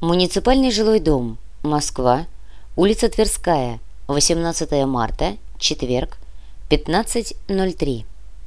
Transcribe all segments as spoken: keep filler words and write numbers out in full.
Муниципальный жилой дом. Москва. Улица Тверская. восемнадцатое марта. Четверг. пятнадцать ноль три.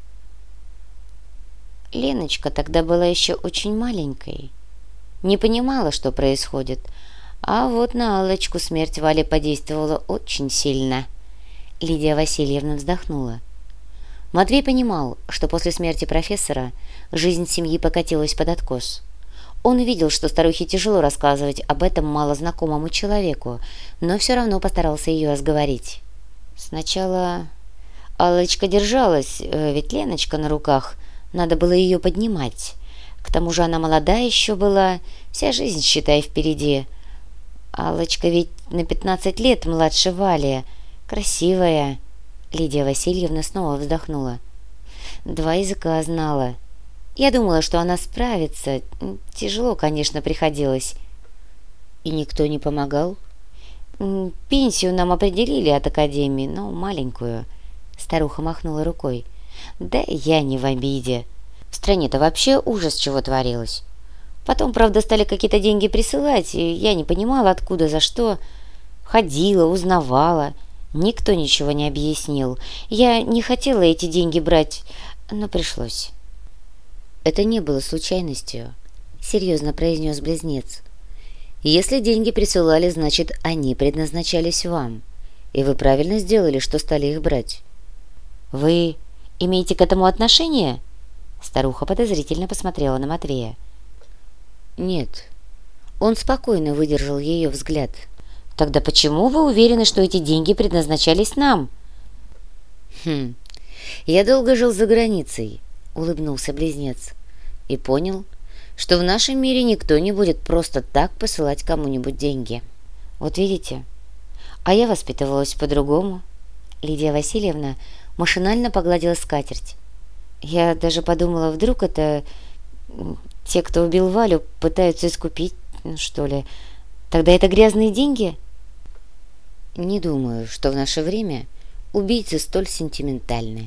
Леночка тогда была еще очень маленькой. Не понимала, что происходит. А вот на Аллочку смерть Вали подействовала очень сильно. Лидия Васильевна вздохнула. Матвей понимал, что после смерти профессора жизнь семьи покатилась под откос. Он видел, что старухе тяжело рассказывать об этом малознакомому человеку, но все равно постарался ее разговорить. Сначала Аллочка держалась, ведь Леночка на руках, надо было ее поднимать. К тому же она молодая еще была, вся жизнь, считай, впереди. Аллочка ведь на пятнадцать лет младше Вали, красивая. Лидия Васильевна снова вздохнула. Два языка знала. Я думала, что она справится. Тяжело, конечно, приходилось. И никто не помогал? Пенсию нам определили от академии, но маленькую. Старуха махнула рукой. Да я не в обиде. В стране-то вообще ужас чего творилось. Потом, правда, стали какие-то деньги присылать, и я не понимала, откуда, за что. Ходила, узнавала. Никто ничего не объяснил. Я не хотела эти деньги брать, но пришлось. Это не было случайностью, серьезно произнес близнец. Если деньги присылали, значит, они предназначались вам. И вы правильно сделали, что стали их брать. Вы имеете к этому отношение? Старуха подозрительно посмотрела на Матвея. Нет. Он спокойно выдержал ее взгляд. Тогда почему вы уверены, что эти деньги предназначались нам? Хм. Я долго жил за границей, улыбнулся близнец, и понял, что в нашем мире никто не будет просто так посылать кому-нибудь деньги. Вот видите, а я воспитывалась по-другому. Лидия Васильевна машинально погладила скатерть. Я даже подумала, вдруг это те, кто убил Валю, пытаются искупить, что ли. Тогда это грязные деньги? Не думаю, что в наше время убийцы столь сентиментальны.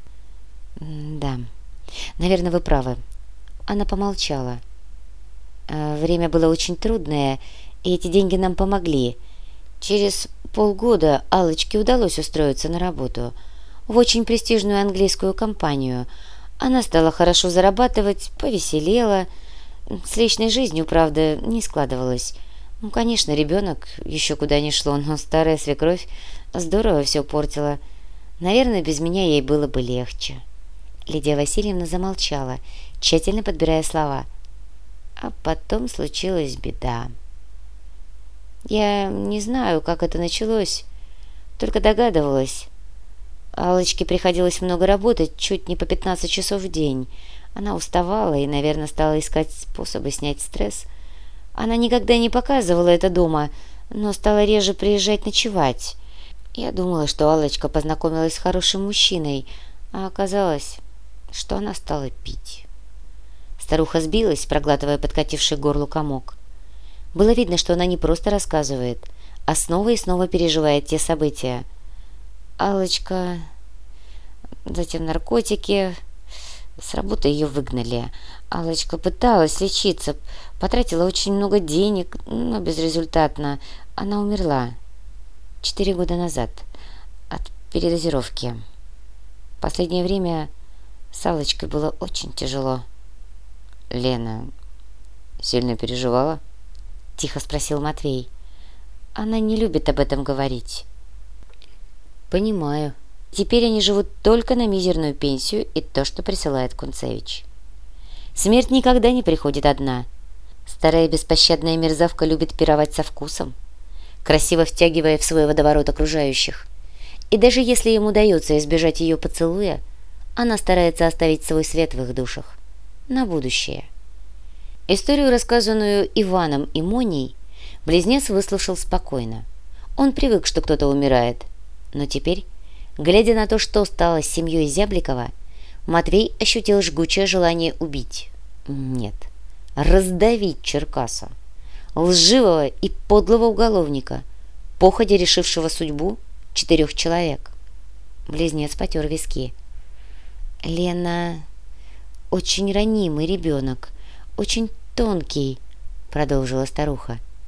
Да, наверное, вы правы. Она помолчала. Время было очень трудное, и эти деньги нам помогли. Через полгода Аллочке удалось устроиться на работу в очень престижную английскую компанию. Она стала хорошо зарабатывать, повеселела. С личной жизнью, правда, не складывалось. Ну, конечно, ребенок еще куда ни шло, но старая свекровь здорово все портила. Наверное, без меня ей было бы легче. Лидия Васильевна замолчала, тщательно подбирая слова. А потом случилась беда. Я не знаю, как это началось, только догадывалась. Аллочке приходилось много работать, чуть не по пятнадцать часов в день. Она уставала и, наверное, стала искать способы снять стресс. Она никогда не показывала это дома, но стала реже приезжать ночевать. Я думала, что Аллочка познакомилась с хорошим мужчиной, а оказалось, что она стала пить. Старуха сбилась, проглатывая подкативший к горлу комок. Было видно, что она не просто рассказывает, а снова и снова переживает те события. Аллочка, затем наркотики. С работы ее выгнали. Аллочка пыталась лечиться, потратила очень много денег, но безрезультатно. Она умерла четыре года назад от передозировки. В последнее время с Аллочкой было очень тяжело. Лена сильно переживала? Тихо спросил Матвей. Она не любит об этом говорить. Понимаю. Теперь они живут только на мизерную пенсию и то, что присылает Кунцевич. Смерть никогда не приходит одна. Старая беспощадная мерзавка любит пировать со вкусом, красиво втягивая в свой водоворот окружающих. И даже если им удается избежать ее поцелуя, она старается оставить свой свет в их душах на будущее. Историю, рассказанную Иваном и Моней, близнец выслушал спокойно. Он привык, что кто-то умирает, но теперь, глядя на то, что стало с семьей Зябликова, Матвей ощутил жгучее желание убить. Нет, раздавить Черкаса, лживого и подлого уголовника, походя решившего судьбу четырех человек. Близнец потер виски. Лена очень ранимый ребенок, очень тонкий, продолжила старуха.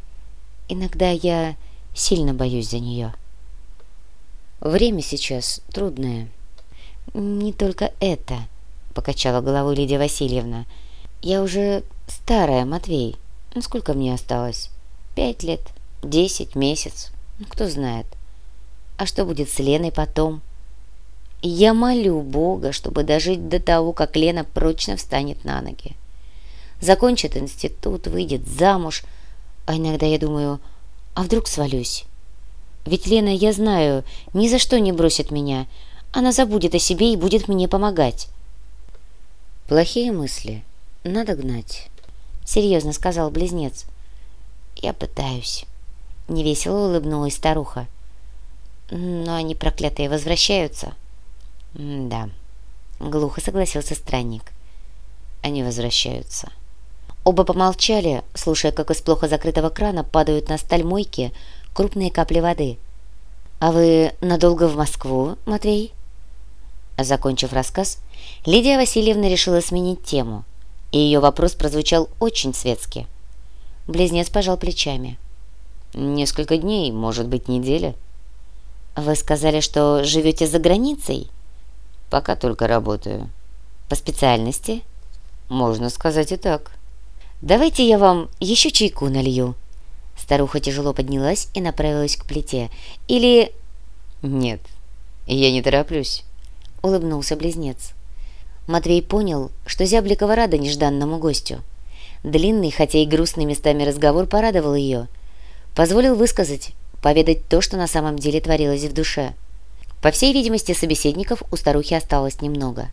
Иногда я сильно боюсь за нее. Время сейчас трудное. Не только это, покачала головой Лидия Васильевна. Я уже старая, Матвей. Ну, сколько мне осталось? Пять лет? Десять? Месяц? Ну, кто знает. А что будет с Леной потом? Я молю Бога, чтобы дожить до того, как Лена прочно встанет на ноги. Закончит институт, выйдет замуж. А иногда я думаю, а вдруг свалюсь? Ведь Лена, я знаю, ни за что не бросит меня. Она забудет о себе и будет мне помогать. Плохие мысли надо гнать, серьезно сказал близнец. Я пытаюсь. Невесело улыбнулась старуха. Но они, проклятые, возвращаются. Да, глухо согласился странник. Они возвращаются. Оба помолчали, слушая, как из плохо закрытого крана падают на сталь мойки крупные капли воды. «А вы надолго в Москву, Матвей?» Закончив рассказ, Лидия Васильевна решила сменить тему, и ее вопрос прозвучал очень светски. Близнец пожал плечами. «Несколько дней, может быть, неделя». «Вы сказали, что живете за границей?» «Пока только работаю». «По специальности?» «Можно сказать и так». «Давайте я вам еще чайку налью». Старуха тяжело поднялась и направилась к плите. «Или...» «Нет, я не тороплюсь», — улыбнулся близнец. Матвей понял, что Зябликова рада нежданному гостю. Длинный, хотя и грустный местами разговор порадовал ее. Позволил высказать, поведать то, что на самом деле творилось в душе. По всей видимости, собеседников у старухи осталось немного.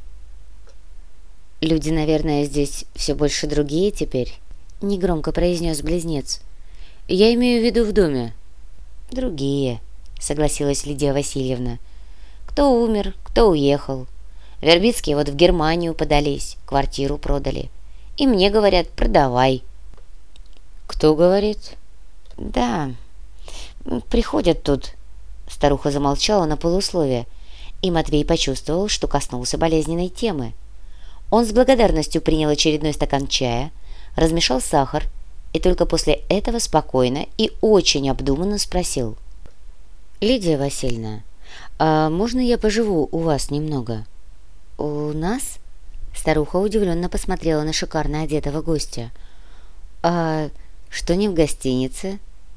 «Люди, наверное, здесь все больше другие теперь», — негромко произнес близнец. «Я имею в виду в доме». «Другие», — согласилась Лидия Васильевна. «Кто умер, кто уехал. Вербицкие вот в Германию подались, квартиру продали. И мне говорят, продавай». «Кто говорит?» «Да, приходят тут». Старуха замолчала на полусловие, и Матвей почувствовал, что коснулся болезненной темы. Он с благодарностью принял очередной стакан чая, размешал сахар и только после этого спокойно и очень обдуманно спросил. «Лидия Васильевна, а можно я поживу у вас немного?» «У нас?» Старуха удивленно посмотрела на шикарно одетого гостя. «А что не в гостинице?»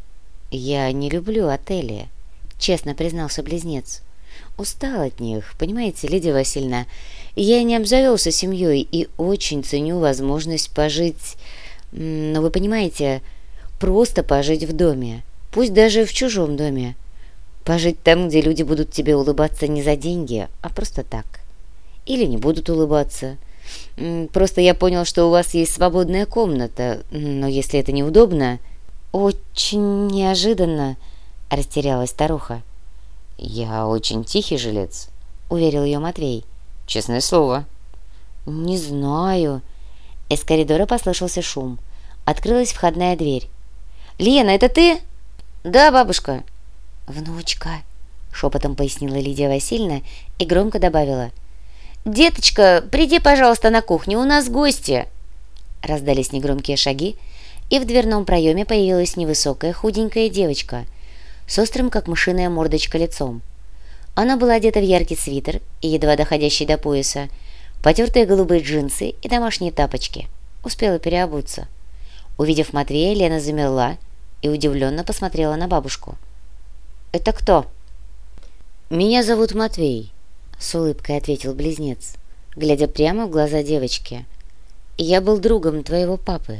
«Я не люблю отели», — честно признался близнец. «Устал от них, понимаете, Лидия Васильевна. Я не обзавелся семьей и очень ценю возможность пожить, но вы понимаете, просто пожить в доме, пусть даже в чужом доме. Пожить там, где люди будут тебе улыбаться не за деньги, а просто так. Или не будут улыбаться. Просто я понял, что у вас есть свободная комната, но если это неудобно...» «Очень неожиданно», — растерялась старуха. «Я очень тихий жилец», — уверил ее Матвей. «Честное слово». «Не знаю». Из коридора послышался шум. Открылась входная дверь. «Лена, это ты?» «Да, бабушка». «Внучка», — шепотом пояснила Лидия Васильевна и громко добавила. «Деточка, приди, пожалуйста, на кухню, у нас гости». Раздались негромкие шаги, и в дверном проеме появилась невысокая худенькая девочка с острым, как мышиная мордочка, лицом. Она была одета в яркий свитер и едва доходящий до пояса, потертые голубые джинсы и домашние тапочки. Успела переобуться. Увидев Матвея, Лена замерла и удивленно посмотрела на бабушку. «Это кто?» «Меня зовут Матвей», — с улыбкой ответил близнец, глядя прямо в глаза девочки. «Я был другом твоего папы».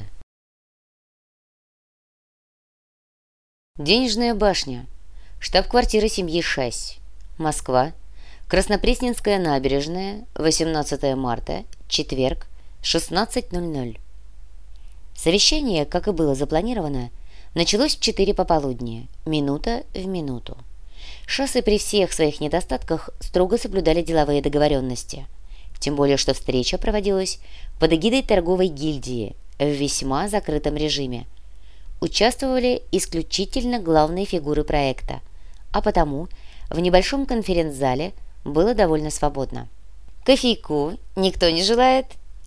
Денежная башня. Штаб-квартира семьи Шась. Москва. Краснопресненская набережная. восемнадцатое марта. Четверг. шестнадцать ноль ноль. Совещание, как и было запланировано, началось в четыре пополудни, минута в минуту. Шассы при всех своих недостатках строго соблюдали деловые договоренности. Тем более, что встреча проводилась под эгидой торговой гильдии в весьма закрытом режиме. Участвовали исключительно главные фигуры проекта, а потому в небольшом конференц-зале было довольно свободно. «Кофейку никто не желает?»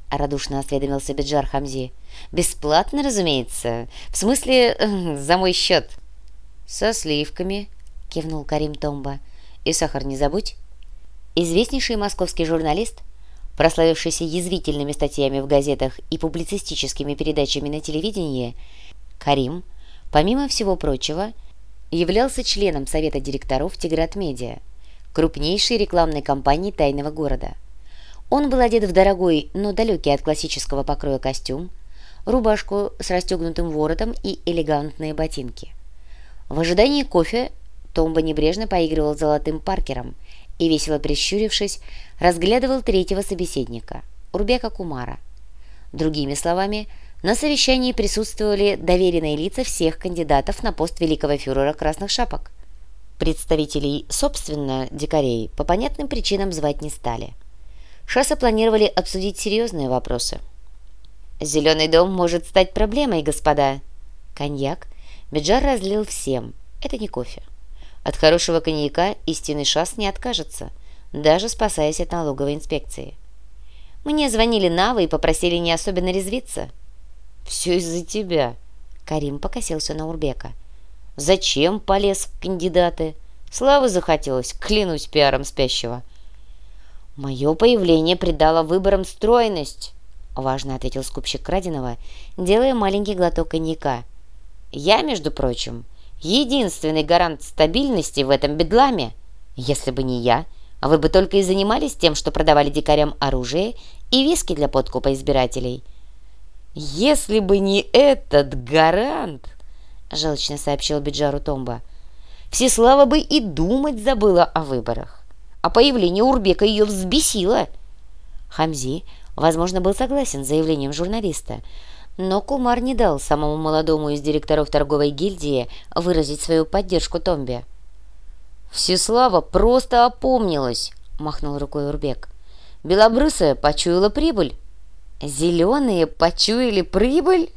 — радушно осведомился Биджар Хамзи. «Бесплатно, разумеется. В смысле, за мой счет». «Со сливками», — кивнул Карим Томба. «И сахар не забудь». Известнейший московский журналист, прославившийся язвительными статьями в газетах и публицистическими передачами на телевидении, Карим, помимо всего прочего, являлся членом Совета директоров «Тиграт Медиа», крупнейшей рекламной компании тайного города. Он был одет в дорогой, но далекий от классического покроя костюм, рубашку с расстегнутым воротом и элегантные ботинки. В ожидании кофе Томба небрежно поигрывал золотым паркером и, весело прищурившись, разглядывал третьего собеседника, Урбека Кумара. Другими словами, на совещании присутствовали доверенные лица всех кандидатов на пост великого фюрера Красных Шапок. Представителей, собственно, дикарей по понятным причинам звать не стали. Шассы планировали обсудить серьезные вопросы. «Зеленый дом может стать проблемой, господа». Коньяк Биджар разлил всем. Это не кофе. От хорошего коньяка истинный шасс не откажется, даже спасаясь от налоговой инспекции. «Мне звонили Навы и попросили не особенно резвиться». «Все из-за тебя», — Карим покосился на Урбека. «Зачем полез в кандидаты? Славы захотелось, клянусь пиаром спящего». «Мое появление придало выборам стройность», — важно ответил скупщик краденого, делая маленький глоток коньяка. «Я, между прочим, единственный гарант стабильности в этом бедламе. Если бы не я, вы бы только и занимались тем, что продавали дикарям оружие и виски для подкупа избирателей». «Если бы не этот гарант», — желчно сообщил Биджару Томба, — «Всеслава бы и думать забыла о выборах. А появление Урбека ее взбесило». Хамзи, возможно, был согласен с заявлением журналиста, но Кумар не дал самому молодому из директоров торговой гильдии выразить свою поддержку Томбе. «Всеслава просто опомнилась», — махнул рукой Урбек. «Белобрысая почуяла прибыль». «Зеленые почуяли прибыль?»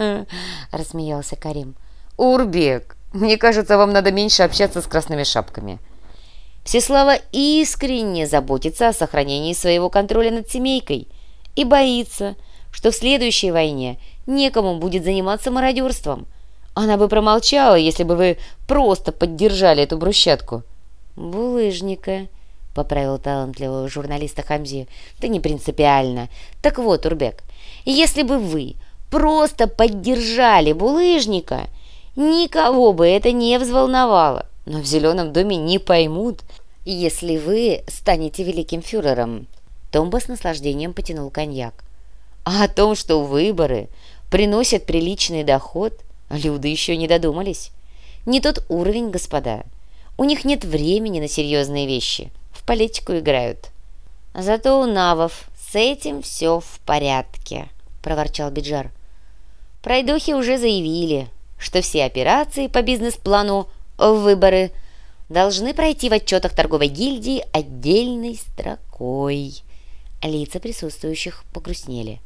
— рассмеялся Карим. «Урбек, мне кажется, вам надо меньше общаться с красными шапками». Всеслава искренне заботится о сохранении своего контроля над семейкой и боится, что в следующей войне некому будет заниматься мародерством. Она бы промолчала, если бы вы просто поддержали эту брусчатку». «Булыжника», — поправил талантливого журналиста Хамзи. «Да не принципиально. Так вот, Урбек, если бы вы просто поддержали булыжника, никого бы это не взволновало. Но в Зеленом доме не поймут, если вы станете великим фюрером». Томба с наслаждением потянул коньяк. «А о том, что выборы приносят приличный доход, люди еще не додумались. Не тот уровень, господа. У них нет времени на серьезные вещи. В политику играют». «Зато у навов с этим все в порядке», — проворчал Биджар. «Пройдохи уже заявили, что все операции по бизнес-плану выборы должны пройти в отчетах торговой гильдии отдельной строкой». Лица присутствующих погрустнели.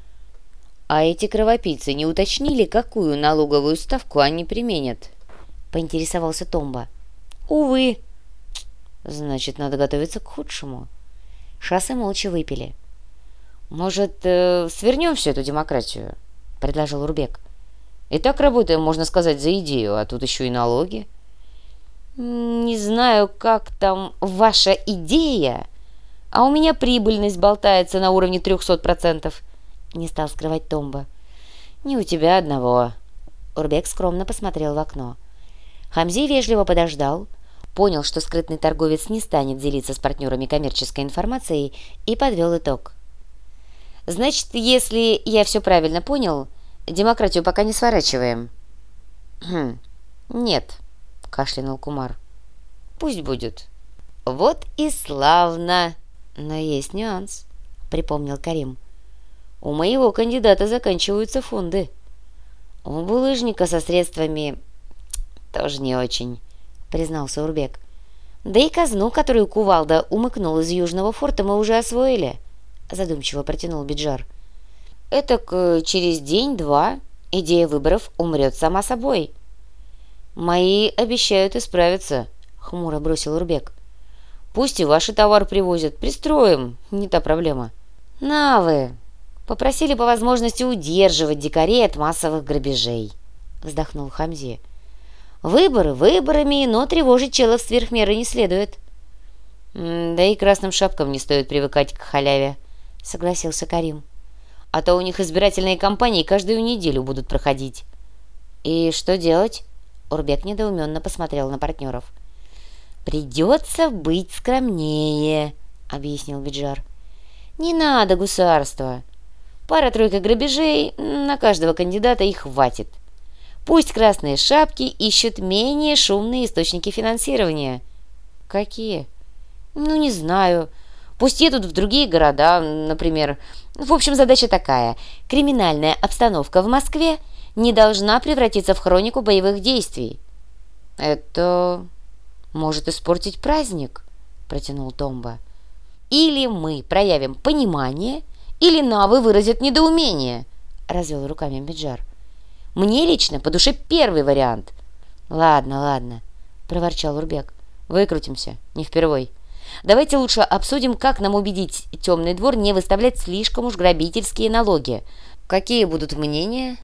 «А эти кровопийцы не уточнили, какую налоговую ставку они применят?» — поинтересовался Томба. «Увы». «Значит, надо готовиться к худшему». Шассы молча выпили. «Может, э, свернем всю эту демократию?» — предложил Урбек. «И так работаем, можно сказать, за идею, а тут еще и налоги». «Не знаю, как там ваша идея, а у меня прибыльность болтается на уровне трехсот процентов», — не стал скрывать Томба. «Не у тебя одного». Урбек скромно посмотрел в окно. Хамзи вежливо подождал, понял, что скрытный торговец не станет делиться с партнерами коммерческой информацией, и подвел итог. «Значит, если я все правильно понял, демократию пока не сворачиваем». «Хм, нет», — кашлянул Кумар. «Пусть будет». «Вот и славно!» «Но есть нюанс», — припомнил Карим. «У моего кандидата заканчиваются фонды. У булыжника со средствами тоже не очень», — признался Урбек. «Да и казну, которую кувалда умыкнул из Южного форта, мы уже освоили», — задумчиво протянул Биджар. «Этак через день-два идея выборов умрет сама собой». «Мои обещают исправиться», — хмуро бросил Урбек. «Пусть и ваши товары привозят. Пристроим. Не та проблема». «На вы!» Попросили по возможности удерживать дикарей от массовых грабежей, вздохнул Хамзи. Выборы выборами, но тревожить челов сверх меры не следует. Да и красным шапкам не стоит привыкать к халяве, согласился Карим. А то у них избирательные кампании каждую неделю будут проходить. И что делать? Урбек недоуменно посмотрел на партнеров. «Придется быть скромнее», — объяснил Биджар. «Не надо гусарства. Пара-тройка грабежей на каждого кандидата и хватит. Пусть красные шапки ищут менее шумные источники финансирования». «Какие?» «Ну, не знаю. Пусть едут в другие города, например. В общем, задача такая. Криминальная обстановка в Москве не должна превратиться в хронику боевых действий». «Это может испортить праздник», — протянул Томба. «Или мы проявим понимание, или навы выразят недоумение», — развел руками Биджар. «Мне лично по душе первый вариант». «Ладно, ладно», — проворчал Урбек. «Выкрутимся, не впервой. Давайте лучше обсудим, как нам убедить Темный двор не выставлять слишком уж грабительские налоги. Какие будут мнения?»